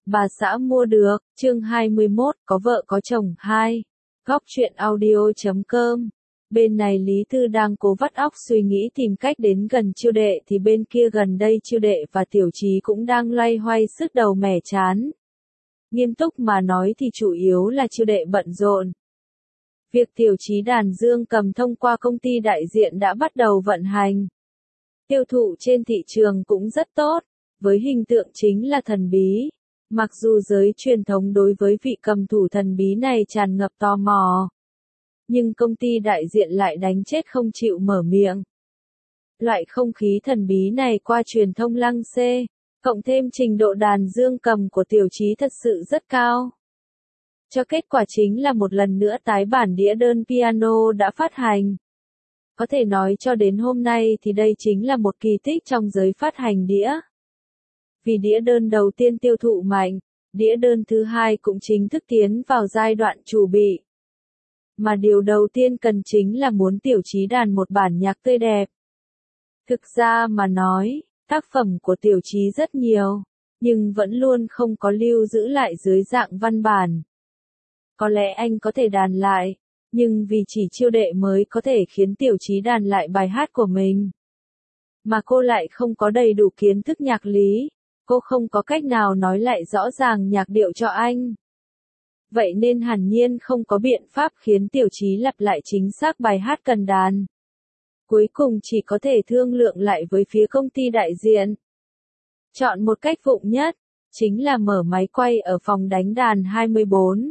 Bà xã mua được, chương 21, có vợ có chồng 2. Góc truyện audio.com. Bên này Lý Tư đang cố vắt óc suy nghĩ tìm cách đến gần Chiêu Đệ thì bên kia gần đây Chiêu Đệ và Tiểu Chí cũng đang loay hoay sứt đầu mẻ chán. Nghiêm túc mà nói thì chủ yếu là Chiêu Đệ bận rộn. Việc Tiểu Chí đàn dương cầm thông qua công ty đại diện đã bắt đầu vận hành. Tiêu thụ trên thị trường cũng rất tốt, với hình tượng chính là thần bí. Mặc dù giới truyền thống đối với vị cầm thủ thần bí này tràn ngập tò mò, nhưng công ty đại diện lại đánh chết không chịu mở miệng. Loại không khí thần bí này qua truyền thông lăng xê, cộng thêm trình độ đàn dương cầm của Tiểu Chí thật sự rất cao. Cho kết quả chính là một lần nữa tái bản đĩa đơn piano đã phát hành. Có thể nói cho đến hôm nay thì đây chính là một kỳ tích trong giới phát hành đĩa. Vì đĩa đơn đầu tiên tiêu thụ mạnh, đĩa đơn thứ hai cũng chính thức tiến vào giai đoạn chuẩn bị. Mà điều đầu tiên cần chính là muốn Tiểu Chí đàn một bản nhạc tươi đẹp. Thực ra mà nói, tác phẩm của Tiểu Chí rất nhiều, nhưng vẫn luôn không có lưu giữ lại dưới dạng văn bản. Có lẽ anh có thể đàn lại, nhưng vì chỉ Chiêu Đệ mới có thể khiến Tiểu Chí đàn lại bài hát của mình. Mà cô lại không có đầy đủ kiến thức nhạc lý, cô không có cách nào nói lại rõ ràng nhạc điệu cho anh. Vậy nên hẳn nhiên không có biện pháp khiến Tiểu Chí lặp lại chính xác bài hát cần đàn. Cuối cùng chỉ có thể thương lượng lại với phía công ty đại diện. Chọn một cách vụng nhất, chính là mở máy quay ở phòng đánh đàn 24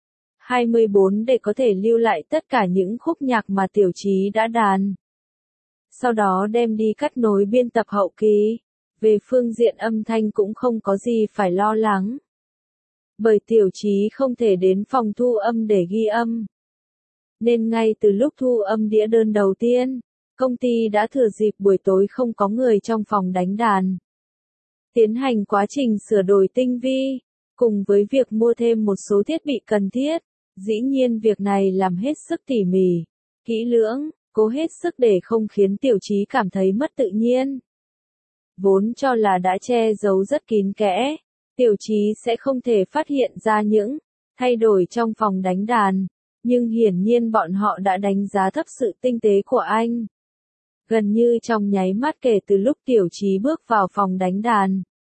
để có thể lưu lại tất cả những khúc nhạc mà Tiểu Chí đã đàn. Sau đó đem đi cắt nối biên tập hậu kỳ. Về phương diện âm thanh cũng không có gì phải lo lắng. Bởi Tiểu Chí không thể đến phòng thu âm để ghi âm. Nên ngay từ lúc thu âm đĩa đơn đầu tiên, công ty đã thừa dịp buổi tối không có người trong phòng đánh đàn. Tiến hành quá trình sửa đổi tinh vi, cùng với việc mua thêm một số thiết bị cần thiết. Dĩ nhiên việc này làm hết sức tỉ mỉ, kỹ lưỡng, cố hết sức để không khiến Tiểu Chí cảm thấy mất tự nhiên. Vốn cho là đã che giấu rất kín kẽ, Tiểu Chí sẽ không thể phát hiện ra những thay đổi trong phòng đánh đàn, nhưng hiển nhiên bọn họ đã đánh giá thấp sự tinh tế của anh. Gần như trong nháy mắt kể từ lúc Tiểu Chí bước vào phòng đánh đàn,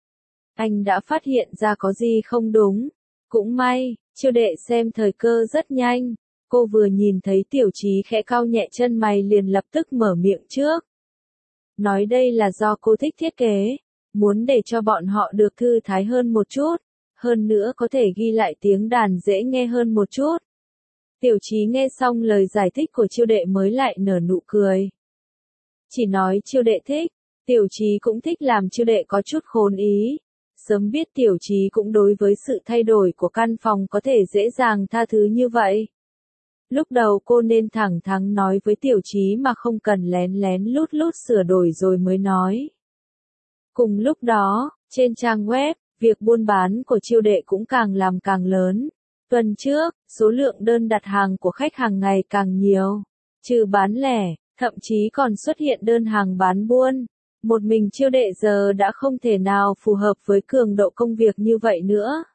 anh đã phát hiện ra có gì không đúng. Cũng may, Chiêu Đệ xem thời cơ rất nhanh, cô vừa nhìn thấy Tiểu Chí khẽ cau nhẹ chân mày liền lập tức mở miệng trước. Nói đây là do cô thích thiết kế, muốn để cho bọn họ được thư thái hơn một chút, hơn nữa có thể ghi lại tiếng đàn dễ nghe hơn một chút. Tiểu Chí nghe xong lời giải thích của Chiêu Đệ mới lại nở nụ cười. Chỉ nói Chiêu Đệ thích, Tiểu Chí cũng thích làm Chiêu Đệ có chút khôn ý. Sớm biết Tiểu Chí cũng đối với sự thay đổi của căn phòng có thể dễ dàng tha thứ như vậy. Lúc đầu cô nên thẳng thắn nói với Tiểu Chí mà không cần lén lén lút lút sửa đổi rồi mới nói. Cùng lúc đó, trên trang web, việc buôn bán của Chiêu Đệ cũng càng làm càng lớn. Tuần trước, số lượng đơn đặt hàng của khách hàng ngày càng nhiều. Trừ bán lẻ, thậm chí còn xuất hiện đơn hàng bán buôn. Một mình Chiêu Đệ giờ đã không thể nào phù hợp với cường độ công việc như vậy nữa.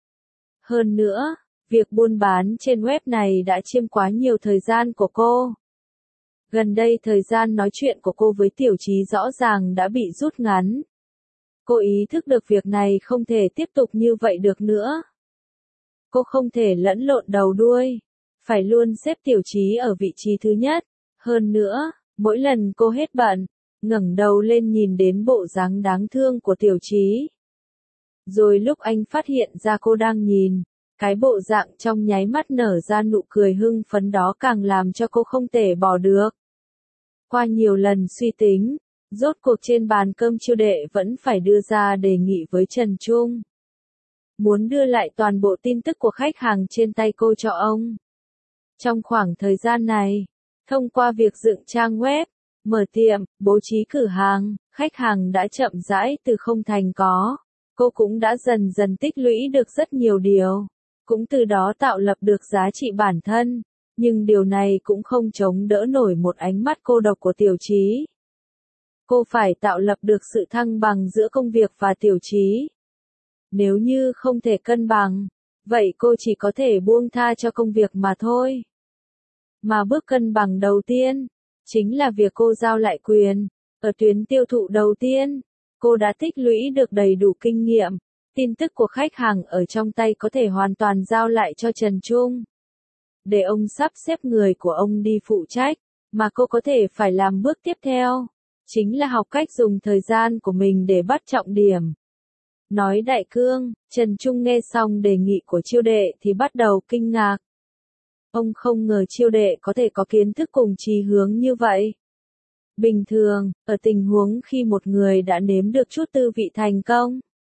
Hơn nữa, việc buôn bán trên web này đã chiếm quá nhiều thời gian của cô. Gần đây thời gian nói chuyện của cô với Tiểu Chí rõ ràng đã bị rút ngắn. Cô ý thức được việc này không thể tiếp tục như vậy được nữa. Cô không thể lẫn lộn đầu đuôi, phải luôn xếp Tiểu Chí ở vị trí thứ nhất. Hơn nữa, mỗi lần cô hết bận, ngẩng đầu lên nhìn đến bộ dáng đáng thương của Tiểu Chí. Rồi lúc anh phát hiện ra cô đang nhìn, cái bộ dạng trong nháy mắt nở ra nụ cười hưng phấn đó càng làm cho cô không thể bỏ được. Qua nhiều lần suy tính, rốt cuộc trên bàn cơm Chiêu Đệ vẫn phải đưa ra đề nghị với Trần Trung. Muốn đưa lại toàn bộ tin tức của khách hàng trên tay cô cho ông. Trong khoảng thời gian này, thông qua việc dựng trang web, mở tiệm, bố trí cửa hàng, khách hàng đã chậm rãi từ không thành có. Cô cũng đã dần dần tích lũy được rất nhiều điều. Cũng từ đó tạo lập được giá trị bản thân. Nhưng điều này cũng không chống đỡ nổi một ánh mắt cô độc của Tiểu Chí. Cô phải tạo lập được sự thăng bằng giữa công việc và Tiểu Chí. Nếu như không thể cân bằng, vậy cô chỉ có thể buông tha cho công việc mà thôi. Mà bước cân bằng đầu tiên, chính là việc cô giao lại quyền. Ở tuyến tiêu thụ đầu tiên, cô đã tích lũy được đầy đủ kinh nghiệm. Tin tức của khách hàng ở trong tay có thể hoàn toàn giao lại cho Trần Trung. Để ông sắp xếp người của ông đi phụ trách, mà cô có thể phải làm bước tiếp theo. Chính là học cách dùng thời gian của mình để bắt trọng điểm. Nói đại cương, Trần Trung nghe xong đề nghị của Chiêu Đệ thì bắt đầu kinh ngạc. Ông không ngờ Chiêu Đệ có thể có kiến thức cùng chí hướng như vậy. Bình thường, ở tình huống khi một người đã nếm được chút tư vị thành công,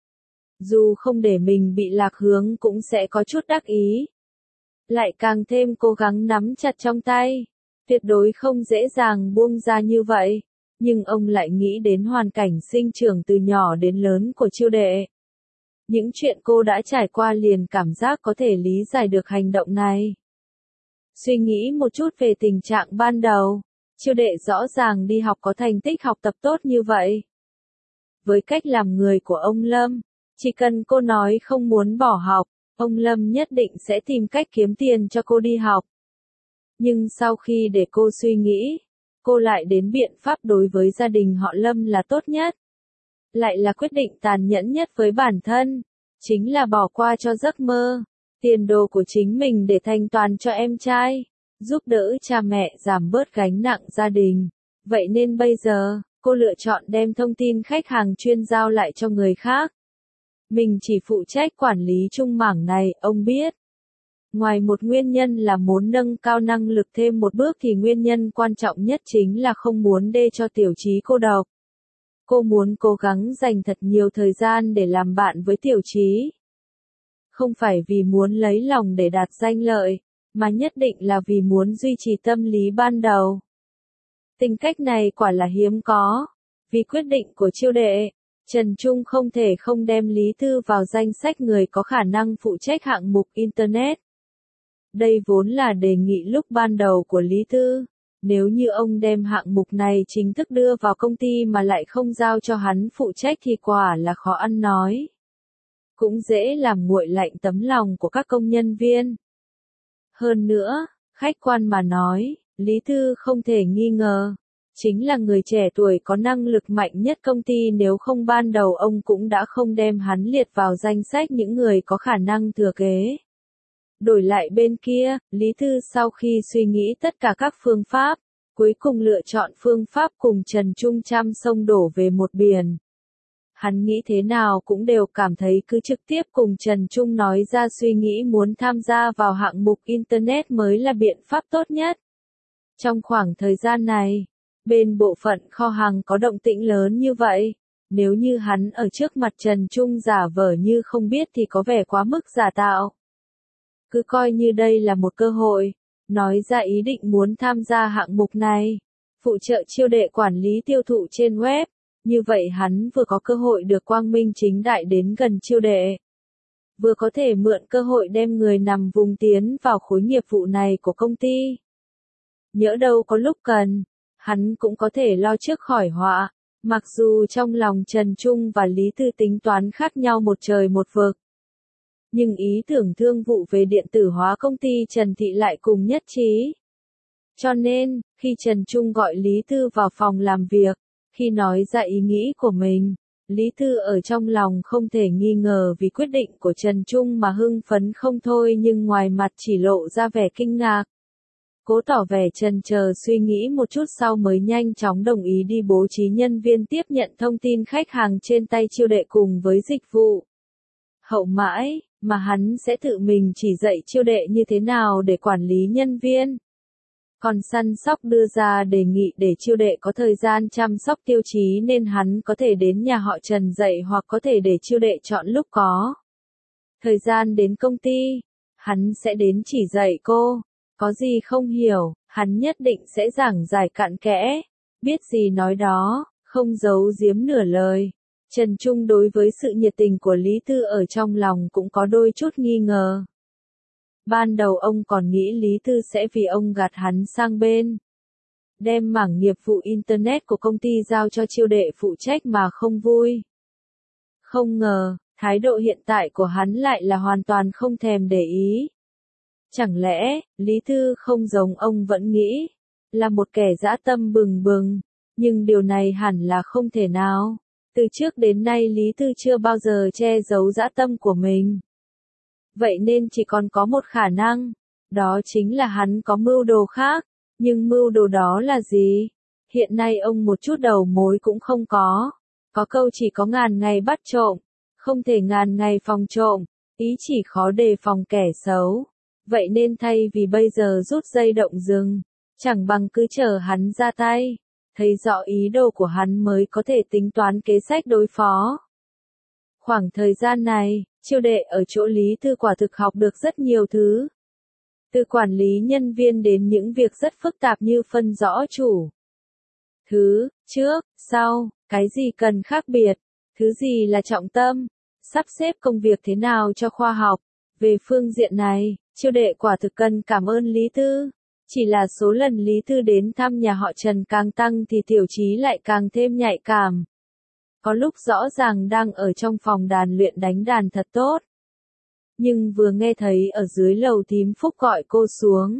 dù không để mình bị lạc hướng cũng sẽ có chút đắc ý. Lại càng thêm cố gắng nắm chặt trong tay, tuyệt đối không dễ dàng buông ra như vậy. Nhưng ông lại nghĩ đến hoàn cảnh sinh trưởng từ nhỏ đến lớn của Chiêu Đệ. Những chuyện cô đã trải qua liền cảm giác có thể lý giải được hành động này. Suy nghĩ một chút về tình trạng ban đầu, Chiêu Đệ rõ ràng đi học có thành tích học tập tốt như vậy. Với cách làm người của ông Lâm, chỉ cần cô nói không muốn bỏ học, ông Lâm nhất định sẽ tìm cách kiếm tiền cho cô đi học. Nhưng sau khi để cô suy nghĩ, cô lại đến biện pháp đối với gia đình họ Lâm là tốt nhất. Lại là quyết định tàn nhẫn nhất với bản thân, chính là bỏ qua cho giấc mơ, tiền đồ của chính mình để thanh toán cho em trai, giúp đỡ cha mẹ giảm bớt gánh nặng gia đình. Vậy nên bây giờ, cô lựa chọn đem thông tin khách hàng chuyên giao lại cho người khác. Mình chỉ phụ trách quản lý chung mảng này, ông biết. Ngoài một nguyên nhân là muốn nâng cao năng lực thêm một bước thì nguyên nhân quan trọng nhất chính là không muốn để cho Tiểu Chí cô độc. Cô muốn cố gắng dành thật nhiều thời gian để làm bạn với Tiểu Chí. Không phải vì muốn lấy lòng để đạt danh lợi, mà nhất định là vì muốn duy trì tâm lý ban đầu. Tính cách này quả là hiếm có. Vì quyết định của Chiêu Đệ, Trần Trung không thể không đem Lý Thư vào danh sách người có khả năng phụ trách hạng mục Internet. Đây vốn là đề nghị lúc ban đầu của Lý Thư. Nếu như ông đem hạng mục này chính thức đưa vào công ty mà lại không giao cho hắn phụ trách thì quả là khó ăn nói. Cũng dễ làm nguội lạnh tấm lòng của các công nhân viên. Hơn nữa, khách quan mà nói, Lý Thư không thể nghi ngờ. Chính là người trẻ tuổi có năng lực mạnh nhất công ty, nếu không ban đầu ông cũng đã không đem hắn liệt vào danh sách những người có khả năng thừa kế. Đổi lại bên kia, Lý Thư sau khi suy nghĩ tất cả các phương pháp, cuối cùng lựa chọn phương pháp cùng Trần Trung trăm sông đổ về một biển. Hắn nghĩ thế nào cũng đều cảm thấy cứ trực tiếp cùng Trần Trung nói ra suy nghĩ muốn tham gia vào hạng mục Internet mới là biện pháp tốt nhất. Trong khoảng thời gian này, bên bộ phận kho hàng có động tĩnh lớn như vậy, nếu như hắn ở trước mặt Trần Trung giả vờ như không biết thì có vẻ quá mức giả tạo. Cứ coi như đây là một cơ hội, nói ra ý định muốn tham gia hạng mục này, phụ trợ Chiêu Đệ quản lý tiêu thụ trên web, như vậy hắn vừa có cơ hội được quang minh chính đại đến gần Chiêu Đệ, vừa có thể mượn cơ hội đem người nằm vùng tiến vào khối nghiệp vụ này của công ty. Nhỡ đâu có lúc cần, hắn cũng có thể lo trước khỏi họa, mặc dù trong lòng Trần Trung và Lý Thư tính toán khác nhau một trời một vực. Nhưng ý tưởng thương vụ về điện tử hóa công ty Trần Thị lại cùng nhất trí. Cho nên, khi Trần Trung gọi Lý Thư vào phòng làm việc, khi nói ra ý nghĩ của mình, Lý Thư ở trong lòng không thể nghi ngờ vì quyết định của Trần Trung mà hưng phấn không thôi, nhưng ngoài mặt chỉ lộ ra vẻ kinh ngạc. Cố tỏ vẻ chần chờ suy nghĩ một chút sau mới nhanh chóng đồng ý đi bố trí nhân viên tiếp nhận thông tin khách hàng trên tay Chiêu Đệ cùng với dịch vụ hậu mãi, mà hắn sẽ tự mình chỉ dạy Chiêu Đệ như thế nào để quản lý nhân viên. Còn săn sóc đưa ra đề nghị để Chiêu Đệ có thời gian chăm sóc Tiêu Chí nên hắn có thể đến nhà họ Trần dạy hoặc có thể để Chiêu Đệ chọn lúc có thời gian đến công ty, hắn sẽ đến chỉ dạy cô. Có gì không hiểu, hắn nhất định sẽ giảng giải cặn kẽ, biết gì nói đó, không giấu giếm nửa lời. Trần Trung đối với sự nhiệt tình của Lý Thư ở trong lòng cũng có đôi chút nghi ngờ. Ban đầu ông còn nghĩ Lý Thư sẽ vì ông gạt hắn sang bên, đem mảng nghiệp vụ Internet của công ty giao cho Chiêu Đệ phụ trách mà không vui. Không ngờ, Thái độ hiện tại của hắn lại là hoàn toàn không thèm để ý. Chẳng lẽ, Lý Tư không giống ông vẫn nghĩ, là một kẻ dã tâm bừng bừng, nhưng điều này hẳn là không thể nào. Từ trước đến nay Lý Tư chưa bao giờ che giấu dã tâm của mình. Vậy nên chỉ còn có một khả năng, đó chính là hắn có mưu đồ khác, nhưng mưu đồ đó là gì? Hiện nay ông một chút đầu mối cũng không có. Có câu chỉ có ngàn ngày bắt trộm, không thể ngàn ngày phòng trộm, ý chỉ khó đề phòng kẻ xấu. Vậy nên thay vì bây giờ rút dây động rừng, chẳng bằng cứ chờ hắn ra tay, thấy rõ ý đồ của hắn mới có thể tính toán kế sách đối phó. Khoảng thời gian này, Chiêu Đệ ở chỗ Lý Tư quả thực học được rất nhiều thứ. Từ quản lý nhân viên đến những việc rất phức tạp như phân rõ chủ. Thứ, trước, sau, cái gì cần khác biệt, thứ gì là trọng tâm, sắp xếp công việc thế nào cho khoa học. Về phương diện này, Chiêu Đệ quả thực cần cảm ơn Lý Tư. Chỉ là số lần Lý Tư đến thăm nhà họ Trần càng tăng thì Tiểu Chí lại càng thêm nhạy cảm. Có lúc rõ ràng đang ở trong phòng đàn luyện đánh đàn thật tốt. Nhưng vừa nghe thấy ở dưới lầu thím Phúc gọi cô xuống.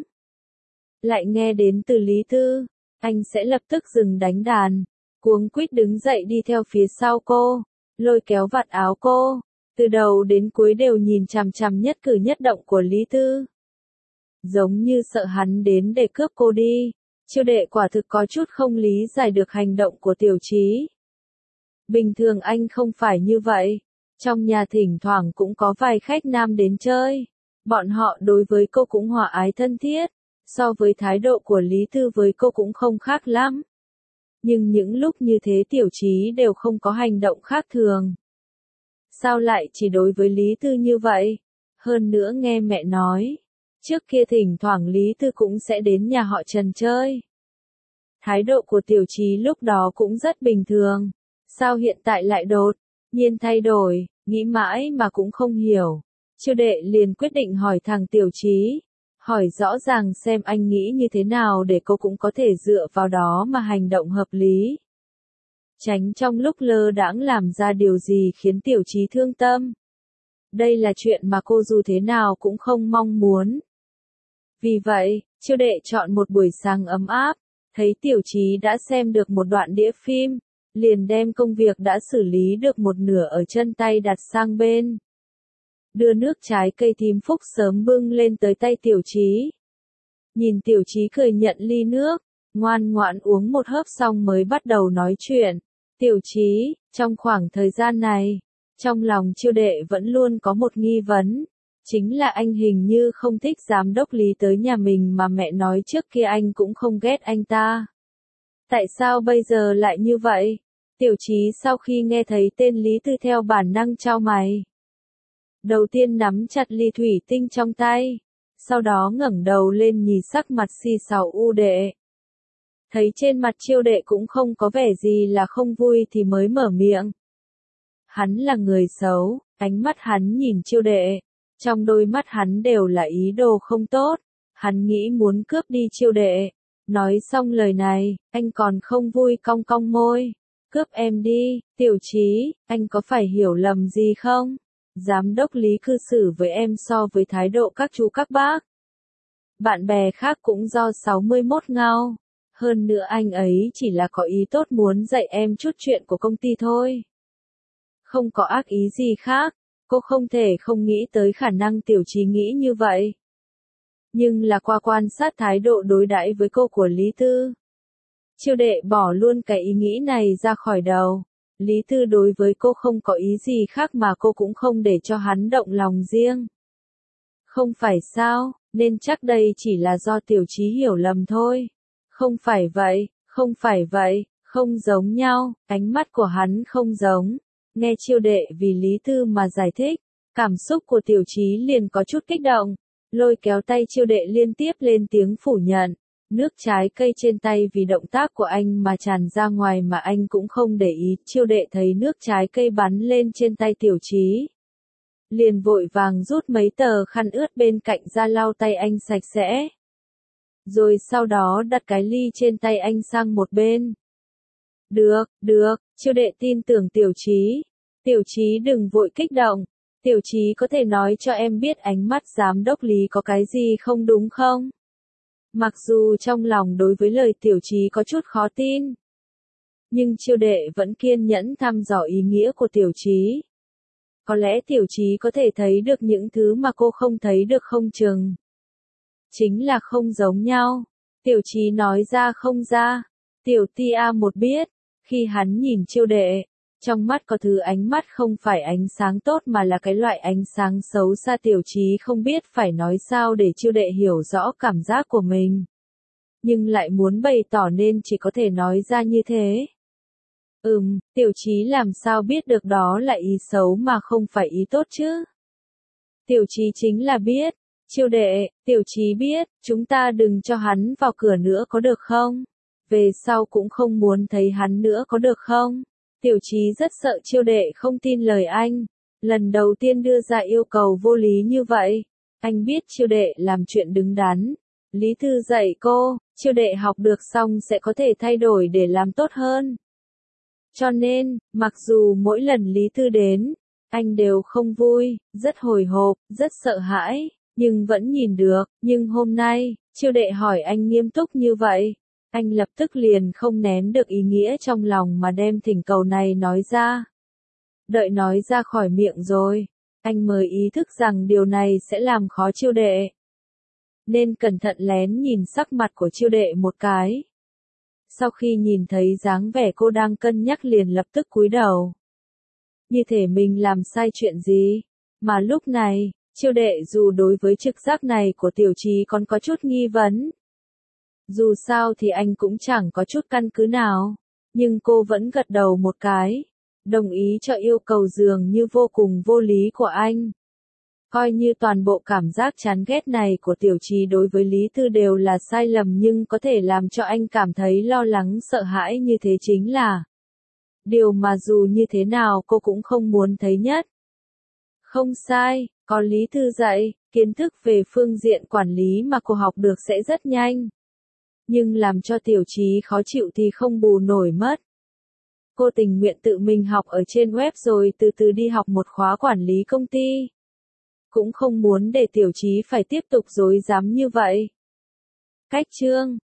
Lại nghe đến từ Lý Tư, anh sẽ lập tức dừng đánh đàn, cuống quýt đứng dậy đi theo phía sau cô, lôi kéo vạt áo cô, từ đầu đến cuối đều nhìn chằm chằm nhất cử nhất động của Lý Tư. Giống như sợ hắn đến để cướp cô đi, Chiêu Đệ quả thực có chút không lý giải được hành động của Tiểu Chí. Bình thường anh không phải như vậy, trong nhà thỉnh thoảng cũng có vài khách nam đến chơi, bọn họ đối với cô cũng hòa ái thân thiết, so với thái độ của Lý Tư với cô cũng không khác lắm. Nhưng những lúc như thế Tiểu Chí đều không có hành động khác thường. Sao lại chỉ đối với Lý Tư như vậy? Hơn nữa nghe mẹ nói, trước kia thỉnh thoảng Lý Tư cũng sẽ đến nhà họ Trần chơi. Thái độ của Tiểu Chí lúc đó cũng rất bình thường. Sao hiện tại lại đột nhiên thay đổi, nghĩ mãi mà cũng không hiểu. Chiêu Đệ liền quyết định hỏi thằng Tiểu Chí, hỏi rõ ràng xem anh nghĩ như thế nào để cô cũng có thể dựa vào đó mà hành động hợp lý. Tránh trong lúc lơ đãng làm ra điều gì khiến Tiểu Chí thương tâm. Đây là chuyện mà cô dù thế nào cũng không mong muốn. Vì vậy, Chiêu Đệ chọn một buổi sáng ấm áp, thấy Tiểu Chí đã xem được một đoạn đĩa phim, liền đem công việc đã xử lý được một nửa ở chân tay đặt sang bên. Đưa nước trái cây thím Phúc sớm bưng lên tới tay Tiểu Chí. Nhìn Tiểu Chí cười nhận ly nước, ngoan ngoãn uống một hớp xong mới bắt đầu nói chuyện. Tiểu Chí, trong khoảng thời gian này, trong lòng Chiêu Đệ vẫn luôn có một nghi vấn. Chính là anh hình như không thích giám đốc Lý tới nhà mình mà mẹ nói trước kia anh cũng không ghét anh ta. Tại sao bây giờ lại như vậy? Tiểu Chí sau khi nghe thấy tên Lý Tư theo bản năng chau mày. Đầu tiên nắm chặt ly thủy tinh trong tay, sau đó ngẩng đầu lên nhìn sắc mặt xì xào u Đệ. Thấy trên mặt Chiêu Đệ cũng không có vẻ gì là không vui thì mới mở miệng. Hắn là người xấu, ánh mắt hắn nhìn Chiêu Đệ, trong đôi mắt hắn đều là ý đồ không tốt, hắn nghĩ muốn cướp đi Chiêu Đệ. Nói xong lời này, anh còn không vui cong cong môi. Cướp em đi, Tiểu Chí, anh có phải hiểu lầm gì không? Giám đốc Lý cư xử với em so với thái độ các chú các bác. Bạn bè khác cũng do 61 ngao. Hơn nữa anh ấy chỉ là có ý tốt muốn dạy em chút chuyện của công ty thôi. Không có ác ý gì khác, cô không thể không nghĩ tới khả năng Tiểu Chí nghĩ như vậy. Nhưng là qua quan sát thái độ đối đãi với cô của Lý Tư. Chiêu Đệ bỏ luôn cái ý nghĩ này ra khỏi đầu. Lý Tư đối với cô không có ý gì khác mà cô cũng không để cho hắn động lòng riêng. Không phải sao, nên chắc đây chỉ là do Tiểu Chí hiểu lầm thôi. Không phải vậy, không phải vậy, không giống nhau, ánh mắt của hắn không giống. Nghe Chiêu Đệ vì Lý Tư mà giải thích, cảm xúc của Tiểu Chí liền có chút kích động, lôi kéo tay Chiêu Đệ liên tiếp lên tiếng phủ nhận. Nước trái cây trên tay vì động tác của anh mà tràn ra ngoài mà anh cũng không để ý. Chiêu Đệ thấy nước trái cây bắn lên trên tay Tiểu Chí, liền vội vàng rút mấy tờ khăn ướt bên cạnh ra lau tay anh sạch sẽ. Rồi sau đó đặt cái ly trên tay anh sang một bên. Được, Chiêu Đệ tin tưởng Tiểu Chí. Tiểu Chí đừng vội kích động. Tiểu Chí có thể nói cho em biết ánh mắt giám đốc Lý có cái gì không đúng không? Mặc dù trong lòng đối với lời Tiểu Chí có chút khó tin, nhưng Chiêu Đệ vẫn kiên nhẫn thăm dò ý nghĩa của Tiểu Chí. Có lẽ Tiểu Chí có thể thấy được những thứ mà cô không thấy được không chừng. Chính là không giống nhau. Tiểu Chí nói ra không ra. Tiểu Tia một biết, khi hắn nhìn Chiêu Đệ, trong mắt có thứ ánh mắt không phải ánh sáng tốt mà là cái loại ánh sáng xấu xa. Tiểu Chí không biết phải nói sao để Chiêu Đệ hiểu rõ cảm giác của mình. Nhưng lại muốn bày tỏ nên chỉ có thể nói ra như thế. Tiểu Chí làm sao biết được đó là ý xấu mà không phải ý tốt chứ? Tiểu Chí chính là biết. Chiêu Đệ, Tiểu Chí biết, chúng ta đừng cho hắn vào cửa nữa có được không? Về sau cũng không muốn thấy hắn nữa có được không? Tiểu Chí rất sợ Chiêu Đệ không tin lời anh. Lần đầu tiên đưa ra yêu cầu vô lý như vậy. Anh biết Chiêu Đệ làm chuyện đứng đắn. Lý Thư dạy cô, Chiêu Đệ học được xong sẽ có thể thay đổi để làm tốt hơn. Cho nên, mặc dù mỗi lần Lý Thư đến, anh đều không vui, rất hồi hộp, rất sợ hãi, nhưng vẫn nhìn được. Nhưng hôm nay, Chiêu Đệ hỏi anh nghiêm túc như vậy, anh lập tức liền không nén được ý nghĩa trong lòng mà đem thỉnh cầu này nói ra. Đợi nói ra khỏi miệng rồi, anh mới ý thức rằng điều này sẽ làm khó Chiêu Đệ. Nên cẩn thận lén nhìn sắc mặt của Chiêu Đệ một cái. Sau khi nhìn thấy dáng vẻ cô đang cân nhắc liền lập tức cúi đầu. Như thể mình làm sai chuyện gì. Mà lúc này, Chiêu Đệ dù đối với trực giác này của Tiểu Chí còn có chút nghi vấn. Dù sao thì anh cũng chẳng có chút căn cứ nào. Nhưng cô vẫn gật đầu một cái. Đồng ý cho yêu cầu dường như vô cùng vô lý của anh. Coi như toàn bộ cảm giác chán ghét này của Tiểu Chí đối với Lý Thư đều là sai lầm nhưng có thể làm cho anh cảm thấy lo lắng sợ hãi như thế chính là điều mà dù như thế nào cô cũng không muốn thấy nhất. Không sai, có Lý Thư dạy, kiến thức về phương diện quản lý mà cô học được sẽ rất nhanh. Nhưng làm cho Tiểu Chí khó chịu thì không bù nổi mất. Cô tình nguyện tự mình học ở trên web rồi từ từ đi học một khóa quản lý công ty. Cũng không muốn để Tiểu Chí phải tiếp tục dối dám như vậy. Cách chương